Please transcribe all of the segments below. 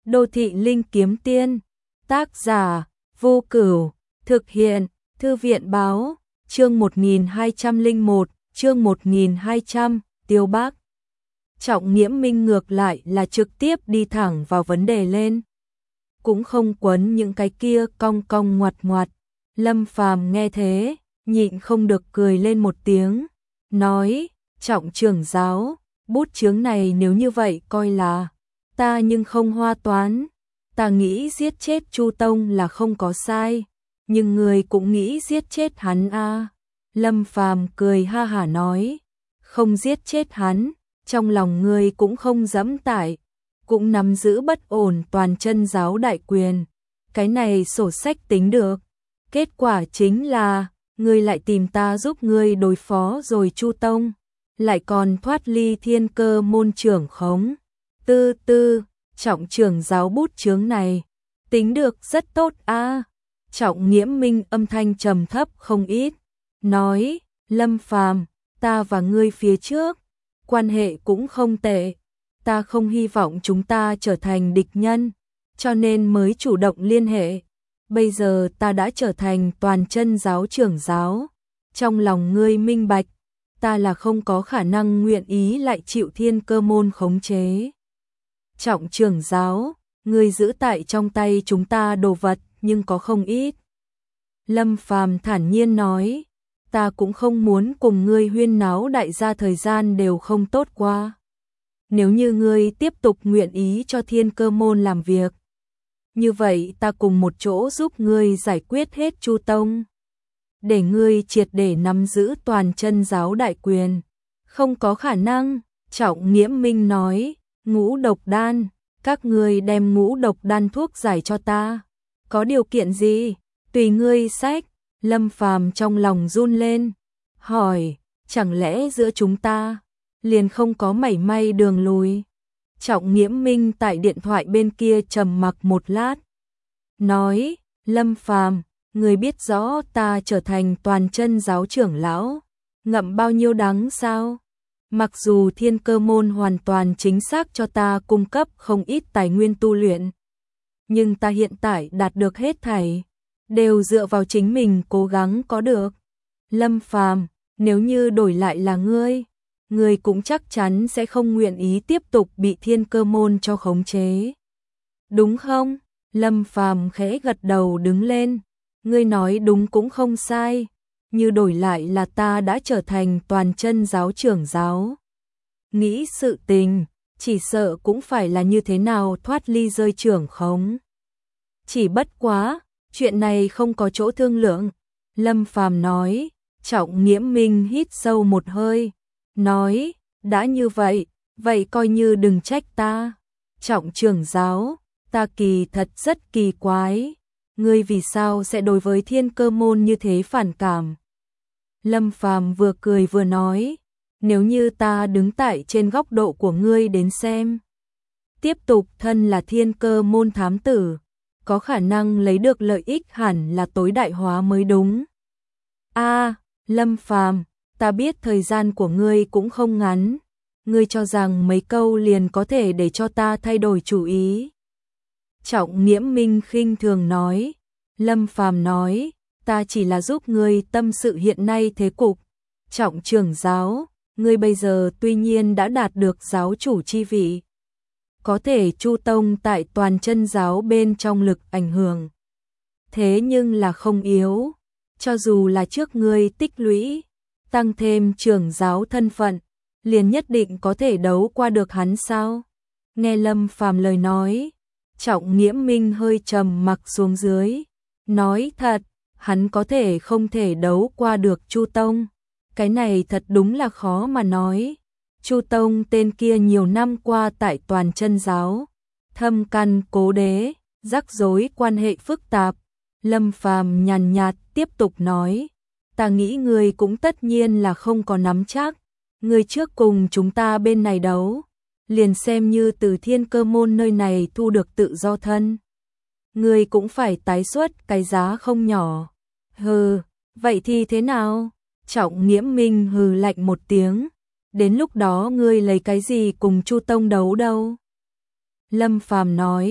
Đô thị linh kiếm tiên, tác giả, Vô Cửu, thực hiện, Thư viện báo, chương 1201, chương 1200, Tiêu Bác. Trọng Nghiễm Minh ngược lại là trực tiếp đi thẳng vào vấn đề lên. Cũng không quấn những cái kia cong cong ngoặt ngoặt. Lâm Phàm nghe thế, nhịn không được cười lên một tiếng, nói, Trọng trưởng giáo, bút chướng này nếu như vậy coi là ta nhưng không hoa toán, ta nghĩ giết chết Chu Tông là không có sai, nhưng người cũng nghĩ giết chết hắn a. Lâm Phàm cười ha hả nói, không giết chết hắn, trong lòng người cũng không dẫm tại, cũng nắm giữ bất ổn toàn chân giáo đại quyền, cái này sổ sách tính được. Kết quả chính là, ngươi lại tìm ta giúp ngươi đối phó rồi Chu Tông, lại còn thoát ly Thiên Cơ môn trưởng khống. Trọng trưởng giáo bút chướng này, tính được rất tốt a. Trọng Nghiễm Minh âm thanh trầm thấp không ít, nói, Lâm Phàm, ta và ngươi phía trước, quan hệ cũng không tệ, ta không hy vọng chúng ta trở thành địch nhân, cho nên mới chủ động liên hệ. Bây giờ ta đã trở thành toàn chân giáo trưởng giáo, trong lòng ngươi minh bạch, ta là không có khả năng nguyện ý lại chịu Thiên Cơ môn khống chế. Trọng trưởng giáo, ngươi giữ tại trong tay chúng ta đồ vật nhưng có không ít. Lâm Phàm thản nhiên nói, ta cũng không muốn cùng ngươi huyên náo đại gia thời gian đều không tốt qua. Nếu như ngươi tiếp tục nguyện ý cho Thiên Cơ môn làm việc, như vậy ta cùng một chỗ giúp ngươi giải quyết hết Chu Tông, để ngươi triệt để nắm giữ toàn chân giáo đại quyền. Không có khả năng, Trọng Nghiễm Minh nói, ngũ độc đan, các ngươi đem ngũ độc đan thuốc giải cho ta. Có điều kiện gì? Tùy ngươi sách. Lâm Phàm trong lòng run lên, hỏi, chẳng lẽ giữa chúng ta liền không có mảy may đường lùi? Trọng Nghiễm Minh tại điện thoại bên kia trầm mặc một lát, nói, Lâm Phàm, người biết rõ ta trở thành toàn chân giáo trưởng lão, ngậm bao nhiêu đắng sao? Mặc dù Thiên Cơ môn hoàn toàn chính xác cho ta cung cấp không ít tài nguyên tu luyện, nhưng ta hiện tại đạt được hết thảy, đều dựa vào chính mình cố gắng có được. Lâm Phàm, nếu như đổi lại là ngươi cũng chắc chắn sẽ không nguyện ý tiếp tục bị Thiên Cơ môn cho khống chế. Đúng không? Lâm Phàm khẽ gật đầu đứng lên, ngươi nói đúng cũng không sai, như đổi lại là ta đã trở thành toàn chân giáo trưởng giáo. Nghĩ sự tình, chỉ sợ cũng phải là như thế nào thoát ly rơi trưởng khống. Chỉ bất quá, chuyện này không có chỗ thương lượng. Lâm Phàm nói. Trọng Nghiễm Minh hít sâu một hơi, nói, đã như vậy, vậy coi như đừng trách ta. Trọng trưởng giáo, ta kỳ thật rất kỳ quái, ngươi vì sao sẽ đối với Thiên Cơ môn như thế phản cảm? Lâm Phàm vừa cười vừa nói, nếu như ta đứng tại trên góc độ của ngươi đến xem, tiếp tục thân là Thiên Cơ môn thám tử, có khả năng lấy được lợi ích hẳn là tối đại hóa mới đúng. Lâm Phàm, ta biết thời gian của ngươi cũng không ngắn, ngươi cho rằng mấy câu liền có thể để cho ta thay đổi chủ ý? Trọng Nghiễm Minh khinh thường nói. Lâm Phàm nói, ta chỉ là giúp ngươi tâm sự hiện nay thế cục. Trọng trưởng giáo, ngươi bây giờ tuy nhiên đã đạt được giáo chủ chi vị, có thể Chu Tông tại toàn chân giáo bên trong lực ảnh hưởng, thế nhưng là không yếu. Cho dù là trước ngươi tích lũy, tăng thêm trưởng giáo thân phận, liền nhất định có thể đấu qua được hắn sao? Nghe Lâm Phàm lời nói, Trọng Nghiễm Minh hơi trầm mặc xuống dưới, nói thật, hắn có thể không thể đấu qua được Chu Tông, cái này thật đúng là khó mà nói. Chu Tông tên kia nhiều năm qua tại toàn chân giáo, thâm căn cố đế, rắc rối quan hệ phức tạp. Lâm Phàm nhàn nhạt tiếp tục nói, ta nghĩ ngươi cũng tất nhiên là không có nắm chắc, ngươi trước cùng chúng ta bên này đấu, liền xem như từ Thiên Cơ môn nơi này thu được tự do thân, ngươi cũng phải tái xuất cái giá không nhỏ. Hừ, vậy thì thế nào? Trọng Nghiễm Minh hừ lạnh một tiếng, đến lúc đó ngươi lấy cái gì cùng Chu Tông đấu đâu? Lâm Phàm nói,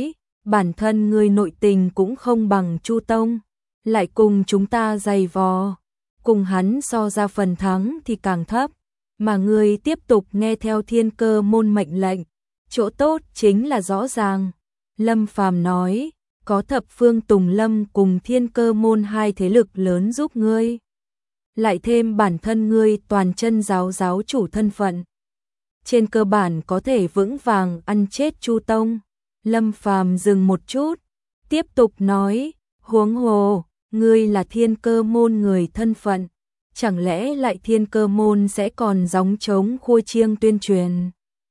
bản thân ngươi nội tình cũng không bằng Chu Tông, lại cùng chúng ta giày vò, cùng hắn so ra phần thắng thì càng thấp, mà ngươi tiếp tục nghe theo Thiên Cơ môn mệnh lệnh, chỗ tốt chính là rõ ràng. Lâm Phàm nói, có Thập Phương Tùng Lâm cùng Thiên Cơ môn hai thế lực lớn giúp ngươi, lại thêm bản thân ngươi toàn chân giáo giáo chủ thân phận, trên cơ bản có thể vững vàng ăn chết Chu Tông. Lâm Phàm dừng một chút, tiếp tục nói, huống hồ, ngươi là Thiên Cơ môn người thân phận, chẳng lẽ lại Thiên Cơ môn sẽ còn gióng trống khua chiêng tuyên truyền.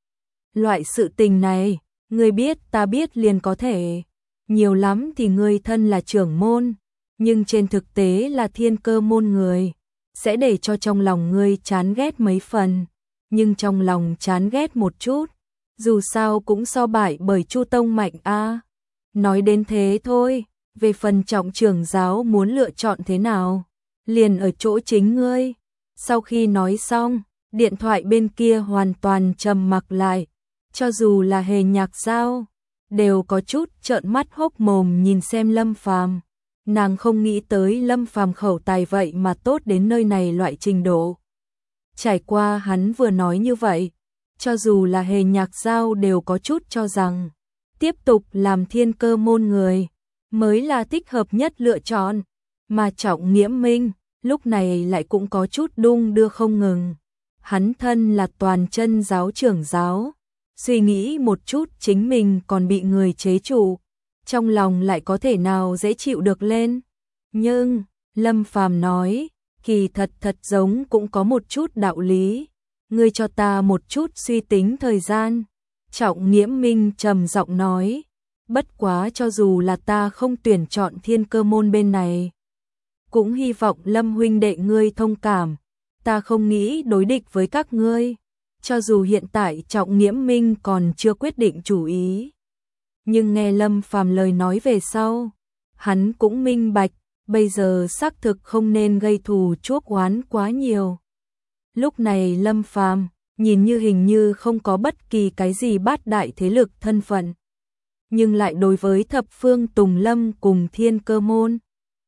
Loại sự tình này, ngươi biết ta biết liền có thể, nhiều lắm thì ngươi thân là trưởng môn, nhưng trên thực tế là Thiên Cơ môn người, sẽ để cho trong lòng ngươi chán ghét mấy phần, nhưng trong lòng chán ghét một chút, dù sao cũng so bại bởi Chu Tông mạnh a. Nói đến thế thôi, về phần trọng trưởng giáo muốn lựa chọn thế nào, liền ở chỗ chính ngươi. Sau khi nói xong, điện thoại bên kia hoàn toàn trầm mặc lại, cho dù là Hề Nhạc Giao, đều có chút trợn mắt hốc mồm nhìn xem Lâm Phàm. Nàng không nghĩ tới Lâm Phàm khẩu tài vậy mà tốt đến nơi này loại trình độ. Trải qua hắn vừa nói như vậy, cho dù là Hề Nhạc Giao đều có chút cho rằng tiếp tục làm Thiên Cơ môn người mới là thích hợp nhất lựa chọn, mà Trọng Nghiễm Minh lúc này lại cũng có chút đung đưa không ngừng. Hắn thân là toàn chân giáo trưởng giáo, suy nghĩ một chút chính mình còn bị người chế trụ, trong lòng lại có thể nào dễ chịu được lên. Nhưng, Lâm Phàm nói, kỳ thật giống cũng có một chút đạo lý, ngươi cho ta một chút suy tính thời gian. Trọng Nghiễm Minh trầm giọng nói, bất quá cho dù là ta không tuyển chọn Thiên Cơ môn bên này, cũng hy vọng Lâm huynh đệ ngươi thông cảm, ta không nghĩ đối địch với các ngươi, cho dù hiện tại Trọng Nghiễm Minh còn chưa quyết định chủ ý. Nhưng nghe Lâm Phàm lời nói về sau, hắn cũng minh bạch, bây giờ xác thực không nên gây thù chuốc oán quá nhiều. Lúc này Lâm Phàm nhìn như hình như không có bất kỳ cái gì bát đại thế lực thân phận, nhưng lại đối với Thập Phương Tùng Lâm cùng Thiên Cơ môn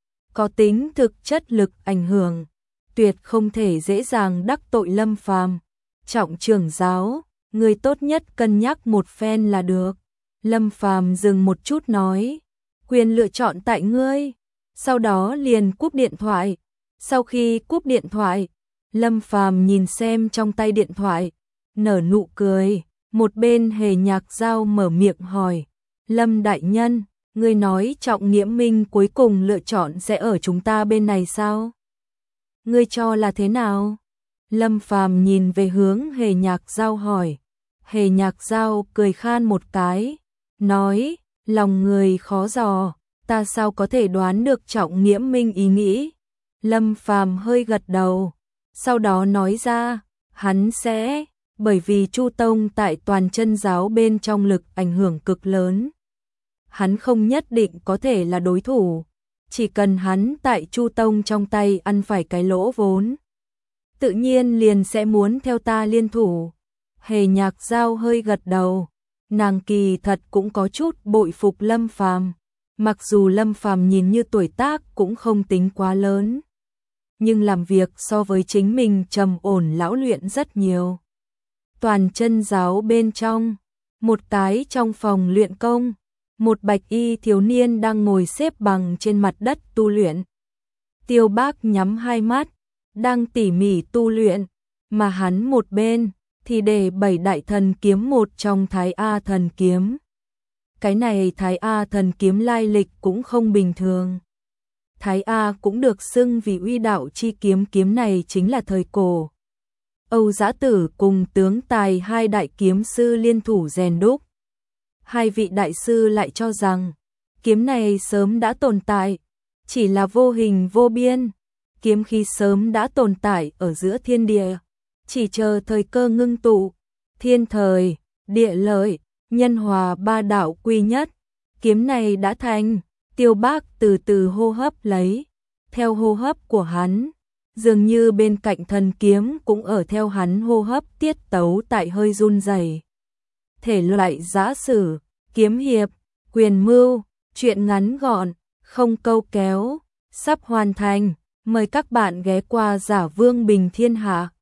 có tính thực chất lực ảnh hưởng, tuyệt không thể dễ dàng đắc tội Lâm Phàm. Trọng trưởng giáo, người tốt nhất cân nhắc một phen là được. Lâm Phàm dừng một chút nói, quyền lựa chọn tại ngươi. Sau đó liền cúp điện thoại. Sau khi cúp điện thoại, Lâm Phàm nhìn xem trong tay điện thoại, nở nụ cười. Một bên Hề Nhạc Giao mở miệng hỏi, Lâm đại nhân, ngươi nói Trọng Nghiễm Minh cuối cùng lựa chọn sẽ ở chúng ta bên này sao? Ngươi cho là thế nào? Lâm Phàm nhìn về hướng Hề Nhạc Giao hỏi. Hề Nhạc Giao cười khan một cái, nói, lòng người khó dò, ta sao có thể đoán được Trọng Nghiễm Minh ý nghĩ. Lâm Phàm hơi gật đầu, sau đó nói ra, hắn sẽ, bởi vì Chu Tông tại toàn chân giáo bên trong lực ảnh hưởng cực lớn, hắn không nhất định có thể là đối thủ, chỉ cần hắn tại Chu Tông trong tay ăn phải cái lỗ vốn, tự nhiên liền sẽ muốn theo ta liên thủ. Hề Nhạc Giao hơi gật đầu, nàng kỳ thật cũng có chút bội phục Lâm Phàm, mặc dù Lâm Phàm nhìn như tuổi tác cũng không tính quá lớn, nhưng làm việc so với chính mình trầm ổn lão luyện rất nhiều. Toàn chân giáo bên trong, một cái trong phòng luyện công, một bạch y thiếu niên đang ngồi xếp bằng trên mặt đất tu luyện. Tiêu Bác nhắm hai mắt, đang tỉ mỉ tu luyện, mà hắn một bên thì để 7 đại thần kiếm một trong Thái A thần kiếm. Cái này Thái A thần kiếm lai lịch cũng không bình thường. Thái A cũng được xưng vì uy đạo chi kiếm, kiếm này chính là thời cổ Âu Dã Tử cùng Tướng Tài hai đại kiếm sư liên thủ rèn đúc. Hai vị đại sư lại cho rằng kiếm này sớm đã tồn tại, chỉ là vô hình vô biên, kiếm khí sớm đã tồn tại ở giữa thiên địa, chỉ chờ thời cơ ngưng tụ, thiên thời, địa lợi, nhân hòa ba đạo quy nhất, kiếm này đã thành. Tiêu Bác từ từ hô hấp lấy, theo hô hấp của hắn, dường như bên cạnh thần kiếm cũng ở theo hắn hô hấp tiết tấu tại hơi run rẩy. Thể loại giã sử, kiếm hiệp, Quyền mưu, chuyện ngắn gọn, không câu kéo, sắp hoàn thành. Mời các bạn ghé qua Giả Vương Bình Thiên Hạ.